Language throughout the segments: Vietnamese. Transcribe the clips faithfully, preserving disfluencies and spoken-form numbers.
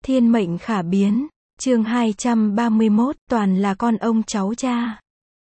Thiên mệnh khả biến, chương hai trăm ba mươi mốt, toàn là con ông cháu cha.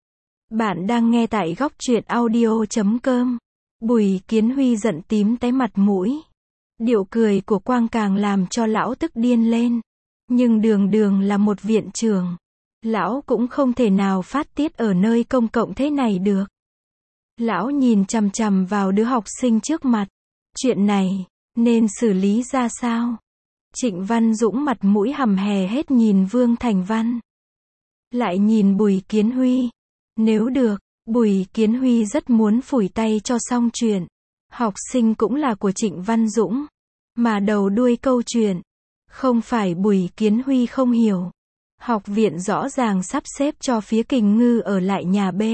Bạn đang nghe tại góc truyện audio chấm com. Bùi Kiến Huy giận tím tái mặt mũi. Điệu cười của Quang càng làm cho lão tức điên lên. Nhưng đường đường là một viện trưởng. Lão cũng không thể nào phát tiết ở nơi công cộng thế này được. Lão nhìn chằm chằm vào đứa học sinh trước mặt. Chuyện này, nên xử lý ra sao? Trịnh Văn Dũng mặt mũi hầm hè hết nhìn Vương Thành Văn. Lại nhìn Bùi Kiến Huy. Nếu được, Bùi Kiến Huy rất muốn phủi tay cho xong chuyện. Học sinh cũng là của Trịnh Văn Dũng. Mà đầu đuôi câu chuyện, không phải Bùi Kiến Huy không hiểu. Học viện rõ ràng sắp xếp cho phía Kình Ngư ở lại nhà B.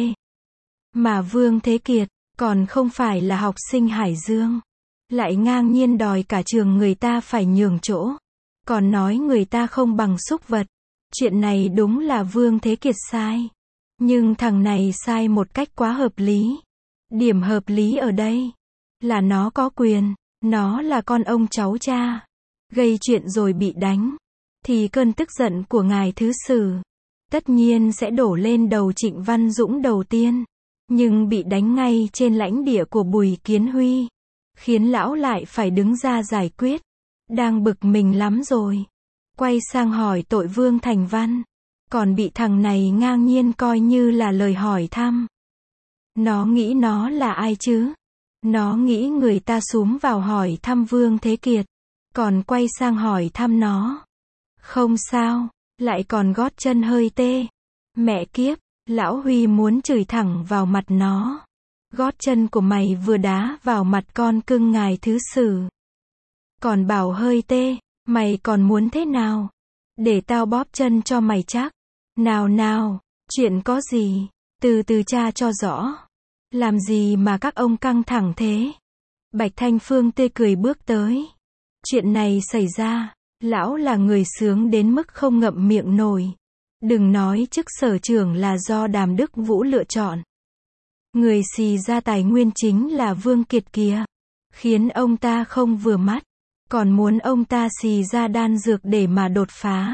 Mà Vương Thế Kiệt, còn không phải là học sinh Hải Dương. Lại ngang nhiên đòi cả trường người ta phải nhường chỗ. Còn nói người ta không bằng súc vật. Chuyện này đúng là Vương Thế Kiệt sai. Nhưng thằng này sai một cách quá hợp lý. Điểm hợp lý ở đây là nó có quyền, nó là con ông cháu cha. Gây chuyện rồi bị đánh, thì cơn tức giận của ngài thứ sử tất nhiên sẽ đổ lên đầu Trịnh Văn Dũng đầu tiên. Nhưng bị đánh ngay trên lãnh địa của Bùi Kiến Huy, khiến lão lại phải đứng ra giải quyết. Đang bực mình lắm rồi. Quay sang hỏi tội Vương Thành Văn. Còn bị thằng này ngang nhiên coi như là lời hỏi thăm. Nó nghĩ nó là ai chứ? Nó nghĩ người ta xúm vào hỏi thăm Vương Thế Kiệt. Còn quay sang hỏi thăm nó. Không sao, lại còn gót chân hơi tê. Mẹ kiếp, lão Huy muốn chửi thẳng vào mặt nó. Gót chân của mày vừa đá vào mặt con cưng ngài thứ sử. Còn bảo hơi tê, mày còn muốn thế nào? Để tao bóp chân cho mày chắc. Nào nào, chuyện có gì? Từ từ tra cho rõ. Làm gì mà các ông căng thẳng thế? Bạch Thanh Phương tươi cười bước tới. Chuyện này xảy ra, lão là người sướng đến mức không ngậm miệng nổi. Đừng nói chức sở trưởng là do Đàm Đức Vũ lựa chọn. Người xì ra tài nguyên chính là Vương Kiệt kìa. Khiến ông ta không vừa mắt. Còn muốn ông ta xì ra đan dược để mà đột phá.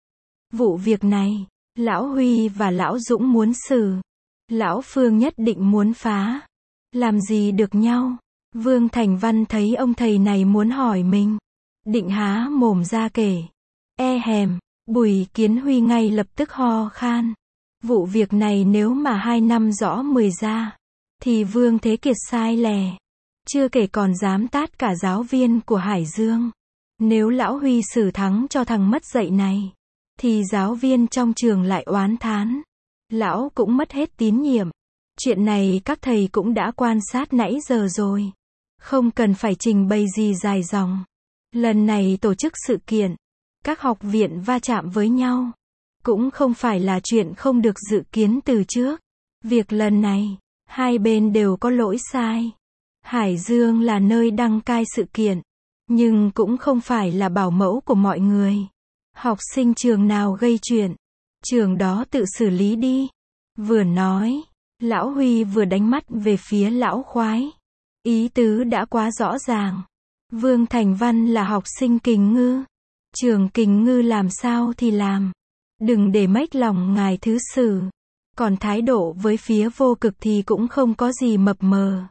Vụ việc này, lão Huy và lão Dũng muốn xử. Lão Phương nhất định muốn phá. Làm gì được nhau? Vương Thành Văn thấy ông thầy này muốn hỏi mình. Định há mồm ra kể. E hèm, Bùi Kiến Huy ngay lập tức ho khan. Vụ việc này nếu mà hai năm rõ mười ra, thì Vương Thế Kiệt sai lè. Chưa kể còn dám tát cả giáo viên của Hải Dương. Nếu lão Huy xử thắng cho thằng mất dạy này, thì giáo viên trong trường lại oán thán. Lão cũng mất hết tín nhiệm. Chuyện này các thầy cũng đã quan sát nãy giờ rồi. Không cần phải trình bày gì dài dòng. Lần này tổ chức sự kiện, các học viện va chạm với nhau, cũng không phải là chuyện không được dự kiến từ trước. Việc lần này, hai bên đều có lỗi sai. Hải Dương là nơi đăng cai sự kiện, nhưng cũng không phải là bảo mẫu của mọi người. Học sinh trường nào gây chuyện, trường đó tự xử lý đi. Vừa nói, lão Huy vừa đánh mắt về phía lão khoái. Ý tứ đã quá rõ ràng. Vương Thành Văn là học sinh Kình Ngư. Trường Kình Ngư làm sao thì làm. Đừng để mếch lòng ngài thứ sử. Còn thái độ với phía Vô Cực thì cũng không có gì mập mờ.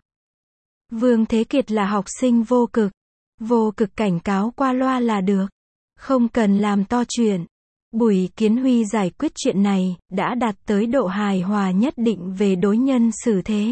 Vương Thế Kiệt là học sinh Vô Cực. Vô Cực cảnh cáo qua loa là được. Không cần làm to chuyện. Bùi Kiến Huy giải quyết chuyện này, đã đạt tới độ hài hòa nhất định về đối nhân xử thế.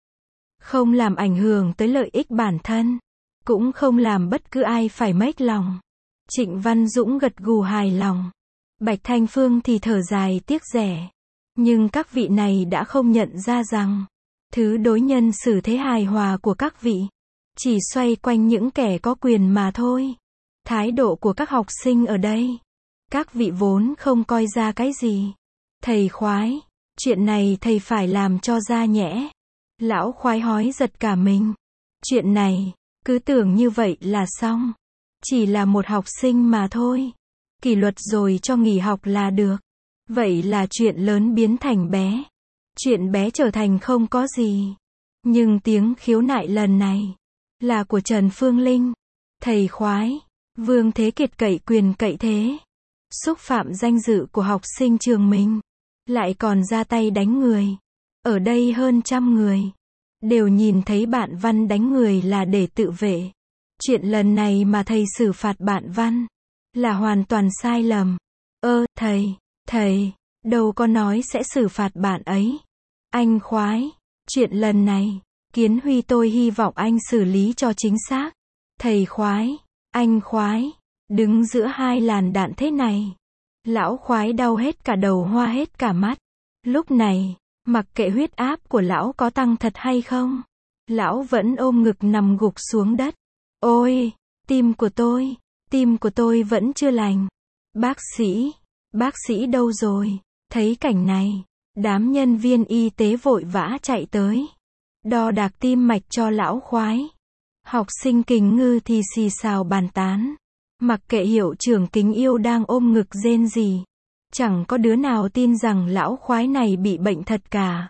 Không làm ảnh hưởng tới lợi ích bản thân. Cũng không làm bất cứ ai phải mếch lòng. Trịnh Văn Dũng gật gù hài lòng. Bạch Thanh Phương thì thở dài tiếc rẻ. Nhưng các vị này đã không nhận ra rằng, thứ đối nhân xử thế hài hòa của các vị, chỉ xoay quanh những kẻ có quyền mà thôi. Thái độ của các học sinh ở đây, các vị vốn không coi ra cái gì. Thầy khoái, chuyện này thầy phải làm cho ra nhẽ. Lão khoái hói giật cả mình. Chuyện này, cứ tưởng như vậy là xong. Chỉ là một học sinh mà thôi. Kỷ luật rồi cho nghỉ học là được. Vậy là chuyện lớn biến thành bé. Chuyện bé trở thành không có gì. Nhưng tiếng khiếu nại lần này là của Trần Phương Linh. Thầy khoái, Vương Thế Kiệt cậy quyền cậy thế, xúc phạm danh dự của học sinh trường mình, lại còn ra tay đánh người. Ở đây hơn trăm người, đều nhìn thấy bạn Văn đánh người là để tự vệ. Chuyện lần này mà thầy xử phạt bạn Văn, là hoàn toàn sai lầm. Ơ, thầy, thầy, đâu có nói sẽ xử phạt bạn ấy. Anh khoái, chuyện lần này, Kiến Huy tôi hy vọng anh xử lý cho chính xác. Thầy khoái, anh khoái, đứng giữa hai làn đạn thế này. Lão khoái đau hết cả đầu hoa hết cả mắt. Lúc này, mặc kệ huyết áp của lão có tăng thật hay không, lão vẫn ôm ngực nằm gục xuống đất. Ôi, tim của tôi, tim của tôi vẫn chưa lành. Bác sĩ, bác sĩ đâu rồi? Thấy cảnh này, đám nhân viên y tế vội vã chạy tới, đo đạc tim mạch cho lão khoái. Học sinh Kính Ngư thì xì xào bàn tán. Mặc kệ hiệu trưởng Kính Yêu đang ôm ngực rên rỉ, chẳng có đứa nào tin rằng lão khoái này bị bệnh thật cả.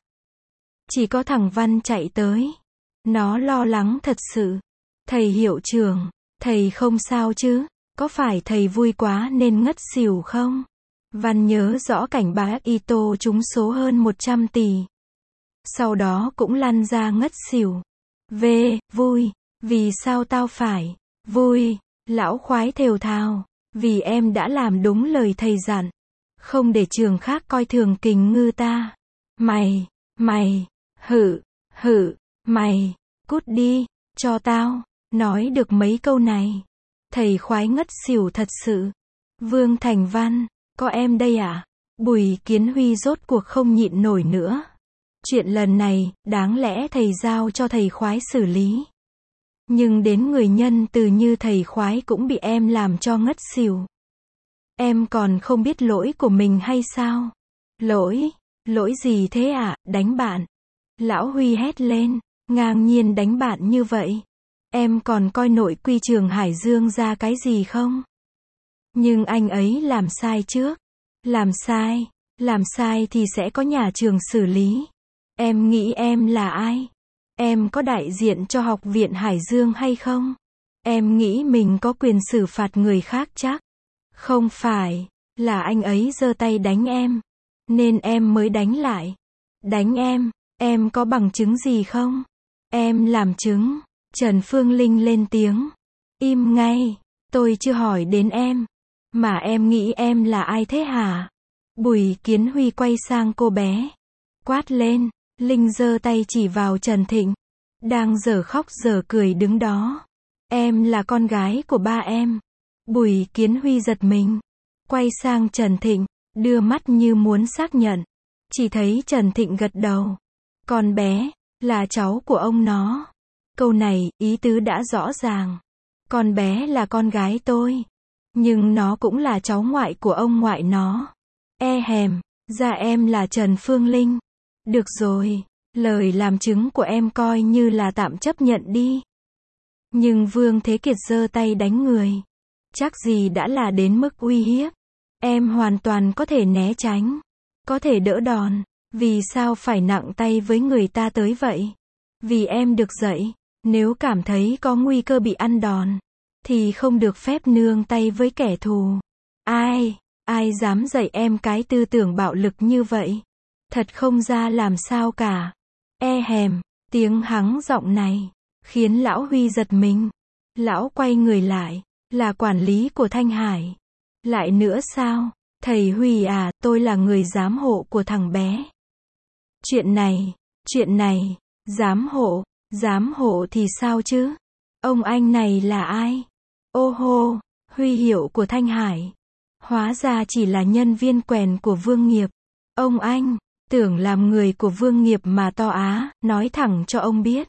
Chỉ có thằng Văn chạy tới. Nó lo lắng thật sự. Thầy hiệu trưởng, thầy không sao chứ? Có phải thầy vui quá nên ngất xỉu không? Văn nhớ rõ cảnh bà Ito trúng số hơn một trăm tỷ. Sau đó cũng lăn ra ngất xỉu. Về, vui. Vì sao tao phải? Vui. Lão khoái thều thào. Vì em đã làm đúng lời thầy dặn. Không để trường khác coi thường Kính Ngư ta. Mày, mày, hử, hử, mày, cút đi, cho tao. Nói được mấy câu này, thầy khoái ngất xỉu thật sự. Vương Thành Văn, có em đây à? Bùi Kiến Huy rốt cuộc không nhịn nổi nữa. Chuyện lần này, đáng lẽ thầy giao cho thầy khoái xử lý. Nhưng đến người nhân từ như thầy khoái cũng bị em làm cho ngất xỉu. Em còn không biết lỗi của mình hay sao? Lỗi? Lỗi gì thế ạ? À? Đánh bạn. Lão Huy hét lên, ngang nhiên đánh bạn như vậy. Em còn coi nội quy trường Hải Dương ra cái gì không? Nhưng anh ấy làm sai trước. Làm sai, làm sai thì sẽ có nhà trường xử lý. Em nghĩ em là ai? Em có đại diện cho học viện Hải Dương hay không? Em nghĩ mình có quyền xử phạt người khác chắc? Không phải, là anh ấy giơ tay đánh em, nên em mới đánh lại. Đánh em, em có bằng chứng gì không? Em làm chứng. Trần Phương Linh lên tiếng. Im ngay, tôi chưa hỏi đến em. Mà em nghĩ em là ai thế hả? Bùi Kiến Huy quay sang cô bé. Quát lên, Linh giơ tay chỉ vào Trần Thịnh. Đang dở khóc dở cười đứng đó. Em là con gái của ba em. Bùi Kiến Huy giật mình. Quay sang Trần Thịnh, đưa mắt như muốn xác nhận. Chỉ thấy Trần Thịnh gật đầu. Con bé, là cháu của ông nó. Câu này, ý tứ đã rõ ràng. Con bé là con gái tôi. Nhưng nó cũng là cháu ngoại của ông ngoại nó. E hèm, ra em là Trần Phương Linh. Được rồi, lời làm chứng của em coi như là tạm chấp nhận đi. Nhưng Vương Thế Kiệt giơ tay đánh người. Chắc gì đã là đến mức uy hiếp. Em hoàn toàn có thể né tránh. Có thể đỡ đòn. Vì sao phải nặng tay với người ta tới vậy? Vì em được dạy. Nếu cảm thấy có nguy cơ bị ăn đòn, thì không được phép nương tay với kẻ thù. Ai, ai dám dạy em cái tư tưởng bạo lực như vậy? Thật không ra làm sao cả. E hèm, tiếng hắng giọng này, khiến lão Huy giật mình. Lão quay người lại, là quản lý của Thanh Hải. Lại nữa sao? Thầy Huy à, tôi là người giám hộ của thằng bé. Chuyện này, chuyện này, giám hộ. Giám hộ thì sao chứ? Ông anh này là ai? Ô hô, huy hiệu của Thanh Hải. Hóa ra chỉ là nhân viên quèn của Vương Nghiệp. Ông anh, tưởng làm người của Vương Nghiệp mà to á, nói thẳng cho ông biết.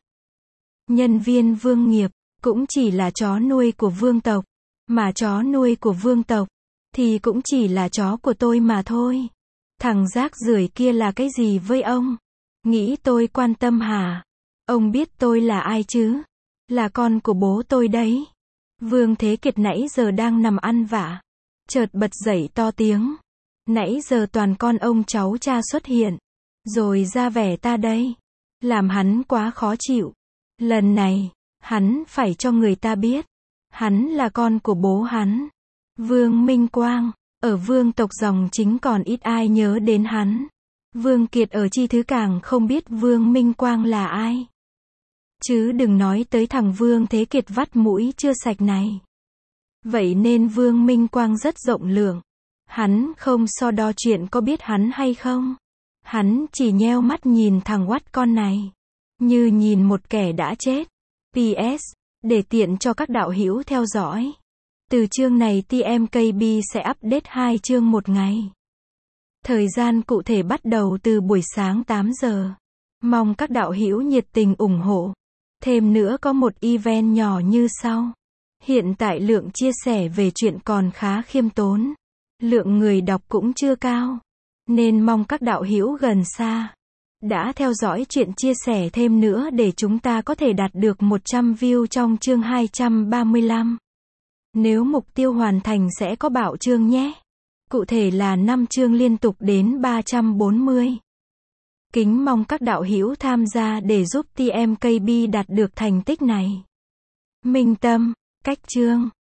Nhân viên Vương Nghiệp, cũng chỉ là chó nuôi của Vương tộc. Mà chó nuôi của Vương tộc, thì cũng chỉ là chó của tôi mà thôi. Thằng rác rưởi kia là cái gì với ông? Nghĩ tôi quan tâm hả? Ông biết tôi là ai chứ? Là con của bố tôi đấy. Vương Thế Kiệt nãy giờ đang nằm ăn vạ. Chợt bật dậy to tiếng. Nãy giờ toàn con ông cháu cha xuất hiện. Rồi ra vẻ ta đây. Làm hắn quá khó chịu. Lần này, hắn phải cho người ta biết. Hắn là con của bố hắn, Vương Minh Quang. Ở vương tộc dòng chính còn ít ai nhớ đến hắn. Vương Kiệt ở chi thứ càng không biết Vương Minh Quang là ai. Chứ đừng nói tới thằng Vương Thế Kiệt vắt mũi chưa sạch này. Vậy nên Vương Minh Quang rất rộng lượng. Hắn không so đo chuyện có biết hắn hay không. Hắn chỉ nheo mắt nhìn thằng oắt con này, như nhìn một kẻ đã chết. pê ét. Để tiện cho các đạo hữu theo dõi. Từ chương này tê em ca bê sẽ update hai chương một ngày. Thời gian cụ thể bắt đầu từ buổi sáng tám giờ. Mong các đạo hữu nhiệt tình ủng hộ. Thêm nữa có một event nhỏ như sau. Hiện tại lượng chia sẻ về chuyện còn khá khiêm tốn. Lượng người đọc cũng chưa cao. Nên mong các đạo hữu gần xa đã theo dõi chuyện chia sẻ thêm nữa để chúng ta có thể đạt được một trăm view trong chương hai trăm ba mươi lăm. Nếu mục tiêu hoàn thành sẽ có bảo chương nhé. Cụ thể là năm chương liên tục đến ba trăm bốn mươi. Kính mong các đạo hữu tham gia để giúp tê em ca bê đạt được thành tích này. Minh Tâm, cách chương.